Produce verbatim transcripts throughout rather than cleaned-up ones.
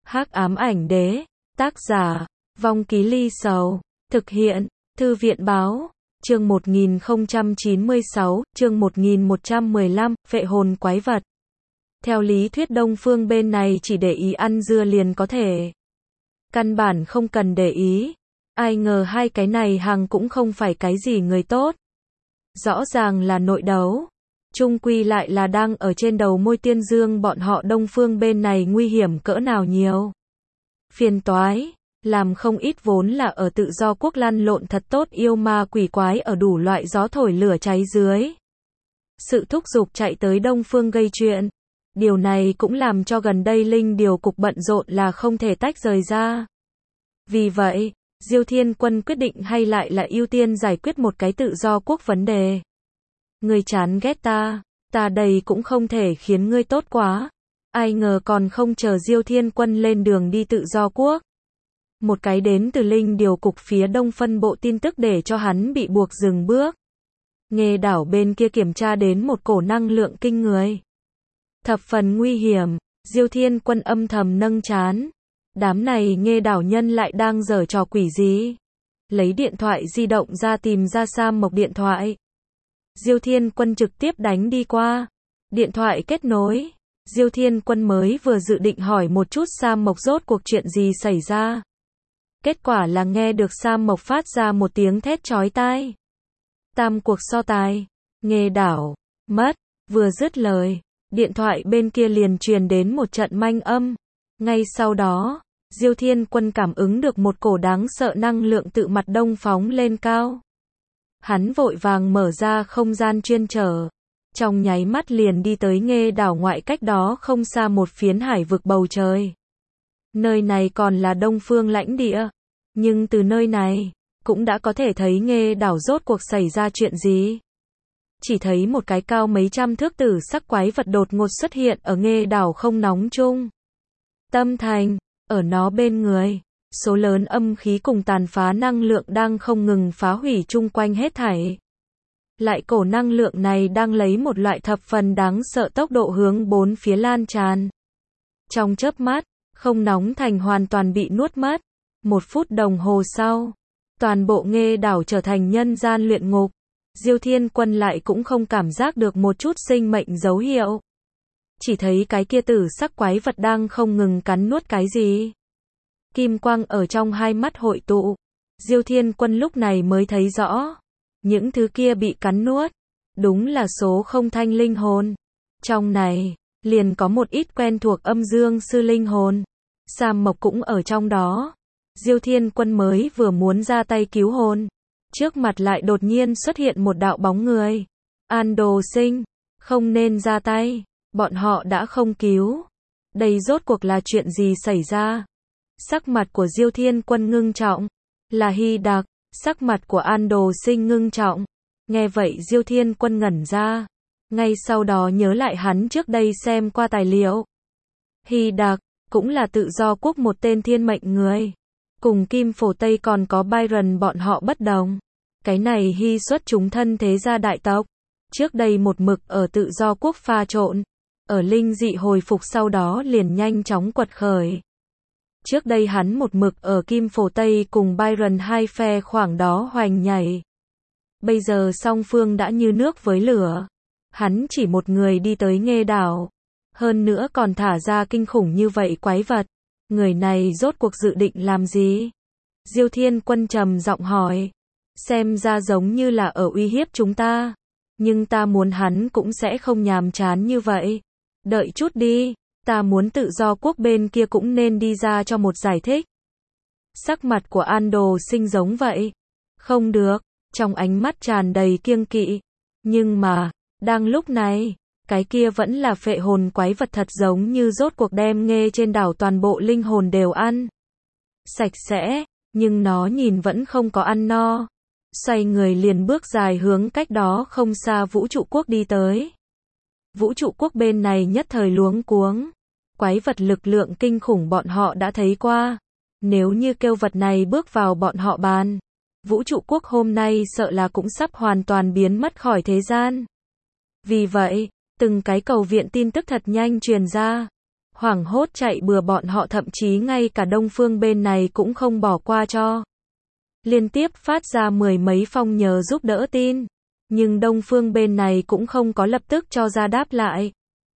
Hắc ám ảnh đế, tác giả, Vong Ký Ly Sầu, thực hiện, Thư viện báo, chương một nghìn không trăm chín mươi sáu, chương một nghìn một trăm mười lăm, phệ hồn quái vật. Theo lý thuyết Đông Phương bên này chỉ để ý ăn dưa liền có thể. Căn bản không cần để ý. Ai ngờ hai cái này hàng cũng không phải cái gì người tốt. Rõ ràng là nội đấu. Chung quy lại là đang ở trên đầu môi tiên dương bọn họ Đông Phương bên này nguy hiểm cỡ nào nhiều. Phiền toái, làm không ít vốn là ở tự do quốc lăn lộn thật tốt yêu ma quỷ quái ở đủ loại gió thổi lửa cháy dưới. Sự thúc giục chạy tới Đông Phương gây chuyện. Điều này cũng làm cho gần đây Linh điều cục bận rộn là không thể tách rời ra. Vì vậy, Diêu Thiên Quân quyết định hay lại là ưu tiên giải quyết một cái tự do quốc vấn đề. Ngươi chán ghét ta, ta đây cũng không thể khiến ngươi tốt quá. Ai ngờ còn không chờ Diêu Thiên Quân lên đường đi tự do quốc. Một cái đến từ Linh điều cục phía đông phân bộ tin tức để cho hắn bị buộc dừng bước. Nghê đảo bên kia kiểm tra đến một cổ năng lượng kinh người. Thập phần nguy hiểm, Diêu Thiên Quân âm thầm nâng trán. Đám này nghê đảo nhân lại đang giở trò quỷ gì? Lấy điện thoại di động ra tìm ra Sam Mộc điện thoại. Diêu Thiên Quân trực tiếp đánh đi qua. Điện thoại kết nối. Diêu Thiên Quân mới vừa dự định hỏi một chút Sam Mộc rốt cuộc chuyện gì xảy ra. Kết quả là nghe được Sam Mộc phát ra một tiếng thét chói tai. Tam cuộc so tài. Nghê đảo. Mất. Vừa dứt lời. Điện thoại bên kia liền truyền đến một trận manh âm. Ngay sau đó, Diêu Thiên Quân cảm ứng được một cổ đáng sợ năng lượng tự mặt đông phóng lên cao. Hắn vội vàng mở ra không gian chuyên trở. Trong nháy mắt liền đi tới nghê đảo ngoại cách đó không xa một phiến hải vực bầu trời. Nơi này còn là Đông Phương lãnh địa. Nhưng từ nơi này, cũng đã có thể thấy nghê đảo rốt cuộc xảy ra chuyện gì. Chỉ thấy một cái cao mấy trăm thước tử sắc quái vật đột ngột xuất hiện ở nghê đảo không nóng chung. Tâm thành, ở nó bên người, số lớn âm khí cùng tàn phá năng lượng đang không ngừng phá hủy chung quanh hết thảy. Lại cổ năng lượng này đang lấy một loại thập phần đáng sợ tốc độ hướng bốn phía lan tràn. Trong chớp mắt, không nóng thành hoàn toàn bị nuốt mất. Một phút đồng hồ sau, toàn bộ nghê đảo trở thành nhân gian luyện ngục. Diêu Thiên Quân lại cũng không cảm giác được một chút sinh mệnh dấu hiệu. Chỉ thấy cái kia tử sắc quái vật đang không ngừng cắn nuốt cái gì. Kim quang ở trong hai mắt hội tụ. Diêu Thiên Quân lúc này mới thấy rõ. Những thứ kia bị cắn nuốt. Đúng là số không thanh linh hồn. Trong này, liền có một ít quen thuộc âm dương sư linh hồn. Sam Mộc cũng ở trong đó. Diêu Thiên Quân mới vừa muốn ra tay cứu hồn. Trước mặt lại đột nhiên xuất hiện một đạo bóng người. An Đồ Sinh, không nên ra tay. Bọn họ đã không cứu. Đây rốt cuộc là chuyện gì xảy ra? Sắc mặt của Diêu Thiên Quân ngưng trọng. Là Hy Đặc. Sắc mặt của An Đồ Sinh ngưng trọng. Nghe vậy Diêu Thiên Quân ngẩn ra. Ngay sau đó nhớ lại hắn trước đây xem qua tài liệu. Hy Đặc, cũng là tự do quốc một tên thiên mệnh người. Cùng Kim Phổ Tây còn có Byron bọn họ bất đồng. Cái này Hy xuất chúng thân thế gia đại tộc. Trước đây một mực ở tự do quốc pha trộn. Ở linh dị hồi phục sau đó liền nhanh chóng quật khởi. Trước đây hắn một mực ở Kim Phổ Tây cùng Byron hai phe khoảng đó hoành nhảy. Bây giờ song phương đã như nước với lửa. Hắn chỉ một người đi tới nghê đảo. Hơn nữa còn thả ra kinh khủng như vậy quái vật. Người này rốt cuộc dự định làm gì? Diêu Thiên Quân trầm giọng hỏi. Xem ra giống như là ở uy hiếp chúng ta. Nhưng ta muốn hắn cũng sẽ không nhàm chán như vậy. Đợi chút đi, ta muốn tự do quốc bên kia cũng nên đi ra cho một giải thích. Sắc mặt của An Đồ Sinh giống vậy. Không được, trong ánh mắt tràn đầy kiêng kỵ. Nhưng mà, đang lúc này, cái kia vẫn là phệ hồn quái vật thật giống như rốt cuộc đem nghê trên đảo toàn bộ linh hồn đều ăn. Sạch sẽ, nhưng nó nhìn vẫn không có ăn no. Xoay người liền bước dài hướng cách đó không xa vũ trụ quốc đi tới. Vũ trụ quốc bên này nhất thời luống cuống. Quái vật lực lượng kinh khủng bọn họ đã thấy qua. Nếu như kêu vật này bước vào bọn họ bàn. Vũ trụ quốc hôm nay sợ là cũng sắp hoàn toàn biến mất khỏi thế gian. Vì vậy, từng cái cầu viện tin tức thật nhanh truyền ra. hoảng hốt chạy bừa, bọn họ thậm chí ngay cả Đông Phương bên này cũng không bỏ qua cho. Liên tiếp phát ra mười mấy phong nhờ giúp đỡ tin, nhưng Đông Phương bên này cũng không có lập tức cho ra đáp lại.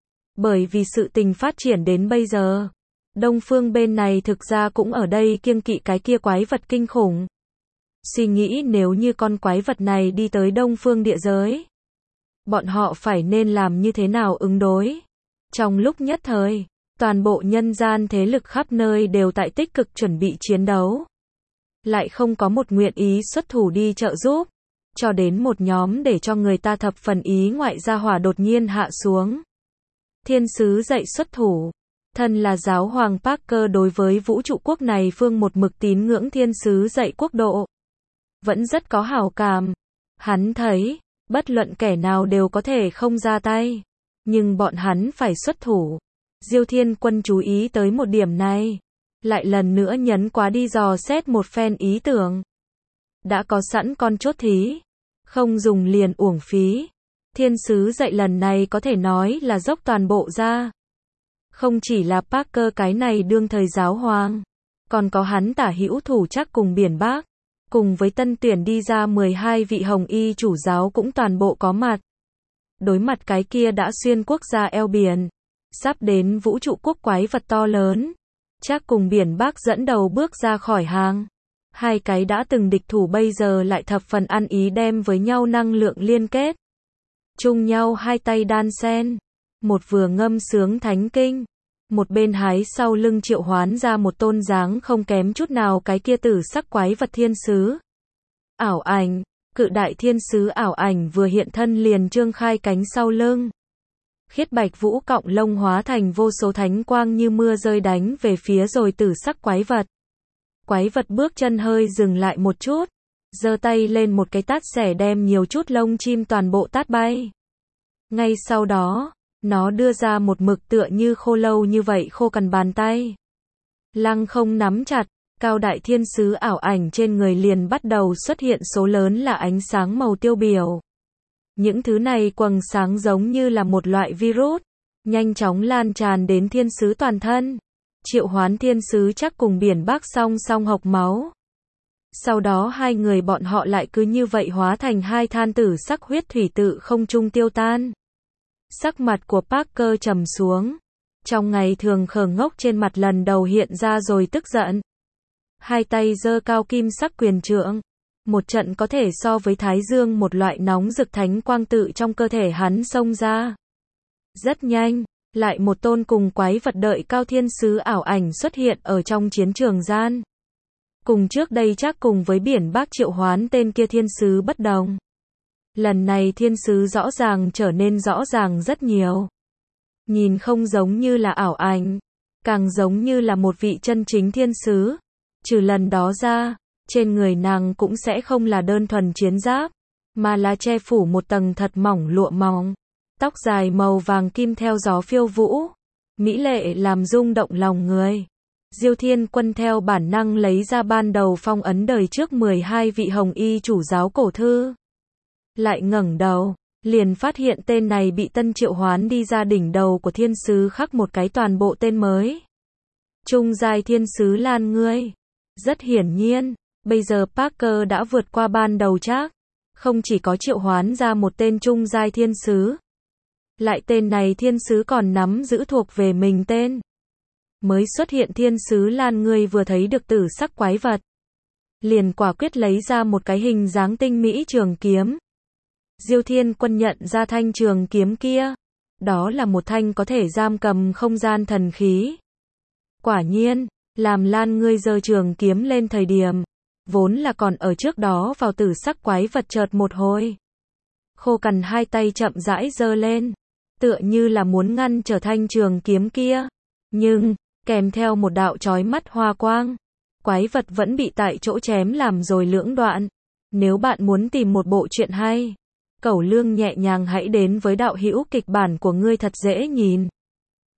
Bởi vì sự tình phát triển đến bây giờ, Đông Phương bên này thực ra cũng ở đây kiêng kỵ cái kia quái vật kinh khủng. Suy nghĩ nếu như con quái vật này đi tới Đông Phương địa giới, bọn họ phải nên làm như thế nào ứng đối. Trong lúc nhất thời, toàn bộ nhân gian thế lực khắp nơi đều tại tích cực chuẩn bị chiến đấu. Lại không có một nguyện ý xuất thủ đi trợ giúp, cho đến một nhóm để cho người ta thập phần ý ngoại gia hỏa đột nhiên hạ xuống. Thiên sứ dậy xuất thủ. Thân là giáo hoàng Parker đối với vũ trụ quốc này phương một mực tín ngưỡng thiên sứ dậy quốc độ. Vẫn rất có hảo cảm. Hắn thấy, bất luận kẻ nào đều có thể không ra tay. Nhưng bọn hắn phải xuất thủ. Diêu Thiên Quân chú ý tới một điểm này. Lại lần nữa nhấn quá đi dò xét một phen ý tưởng. Đã có sẵn con chốt thí. Không dùng liền uổng phí. Thiên sứ dậy lần này có thể nói là dốc toàn bộ ra. Không chỉ là Parker cái này đương thời giáo hoàng. Còn có hắn tả hữu thủ chắc cùng biển Bắc. Cùng với tân tuyển đi ra mười hai vị hồng y chủ giáo cũng toàn bộ có mặt. Đối mặt cái kia đã xuyên quốc gia eo biển. Sắp đến vũ trụ quốc quái vật to lớn. Chắc cùng biển Bắc dẫn đầu bước ra khỏi hàng. Hai cái đã từng địch thủ bây giờ lại thập phần ăn ý đem với nhau năng lượng liên kết. Chung nhau hai tay đan sen. Một vừa ngâm sướng thánh kinh. Một bên hái sau lưng triệu hoán ra một tôn dáng không kém chút nào cái kia tử sắc quái vật thiên sứ. Ảo ảnh. Cự đại thiên sứ ảo ảnh vừa hiện thân liền trương khai cánh sau lưng. Khiết bạch vũ cọng lông hóa thành vô số thánh quang như mưa rơi đánh về phía rồi tử sắc quái vật. Quái vật bước chân hơi dừng lại một chút. Giơ tay lên một cái tát xẻ đem nhiều chút lông chim toàn bộ tát bay. Ngay sau đó, nó đưa ra một mực tựa như khô lâu như vậy khô cằn bàn tay. Lăng không nắm chặt, cao đại thiên sứ ảo ảnh trên người liền bắt đầu xuất hiện số lớn là ánh sáng màu tiêu biểu. Những thứ này quầng sáng giống như là một loại virus, nhanh chóng lan tràn đến thiên sứ toàn thân. Triệu hoán thiên sứ chắc cùng biển Bắc song song hộc máu. Sau đó hai người bọn họ lại cứ như vậy hóa thành hai than tử sắc huyết thủy tự không trung tiêu tan. Sắc mặt của Parker trầm xuống. Trong ngày thường khờ ngốc trên mặt lần đầu hiện ra rồi tức giận. Hai tay giơ cao kim sắc quyền trượng. Một trận có thể so với thái dương một loại nóng rực thánh quang tự trong cơ thể hắn xông ra. Rất nhanh, lại một tôn cùng quái vật đợi cao thiên sứ ảo ảnh xuất hiện ở trong chiến trường gian. Cùng trước đây chắc cùng với biển Bắc triệu hoán tên kia thiên sứ bất đồng. Lần này thiên sứ rõ ràng trở nên rõ ràng rất nhiều. Nhìn không giống như là ảo ảnh, càng giống như là một vị chân chính thiên sứ. Trừ lần đó ra, trên người nàng cũng sẽ không là đơn thuần chiến giáp, mà là che phủ một tầng thật mỏng lụa mỏng. Tóc dài màu vàng kim theo gió phiêu vũ, mỹ lệ làm rung động lòng người. Diêu Thiên Quân theo bản năng lấy ra ban đầu phong ấn đời trước mười hai vị hồng y chủ giáo cổ thư. Lại ngẩng đầu, liền phát hiện tên này bị tân triệu hoán đi ra đỉnh đầu của thiên sứ khắc một cái toàn bộ tên mới. Trung giai thiên sứ Lan ngươi. Rất hiển nhiên, bây giờ Parker đã vượt qua ban đầu chắc. Không chỉ có triệu hoán ra một tên trung giai thiên sứ. Lại tên này thiên sứ còn nắm giữ thuộc về mình tên. Mới xuất hiện thiên sứ Lan ngươi vừa thấy được tử sắc quái vật. Liền quả quyết lấy ra một cái hình dáng tinh mỹ trường kiếm. Diêu Thiên Quân nhận ra thanh trường kiếm kia. Đó là một thanh có thể giam cầm không gian thần khí. Quả nhiên, làm Lan ngươi giơ trường kiếm lên thời điểm. Vốn là còn ở trước đó vào tử sắc quái vật chợt một hồi. Khô cằn hai tay chậm rãi giơ lên. Tựa như là muốn ngăn trở thanh trường kiếm kia. Nhưng, kèm theo một đạo chói mắt hoa quang. Quái vật vẫn bị tại chỗ chém làm rồi lưỡng đoạn. Nếu bạn muốn tìm một bộ truyện hay, Cẩu Lương nhẹ nhàng hãy đến với đạo hữu kịch bản của ngươi thật dễ nhìn.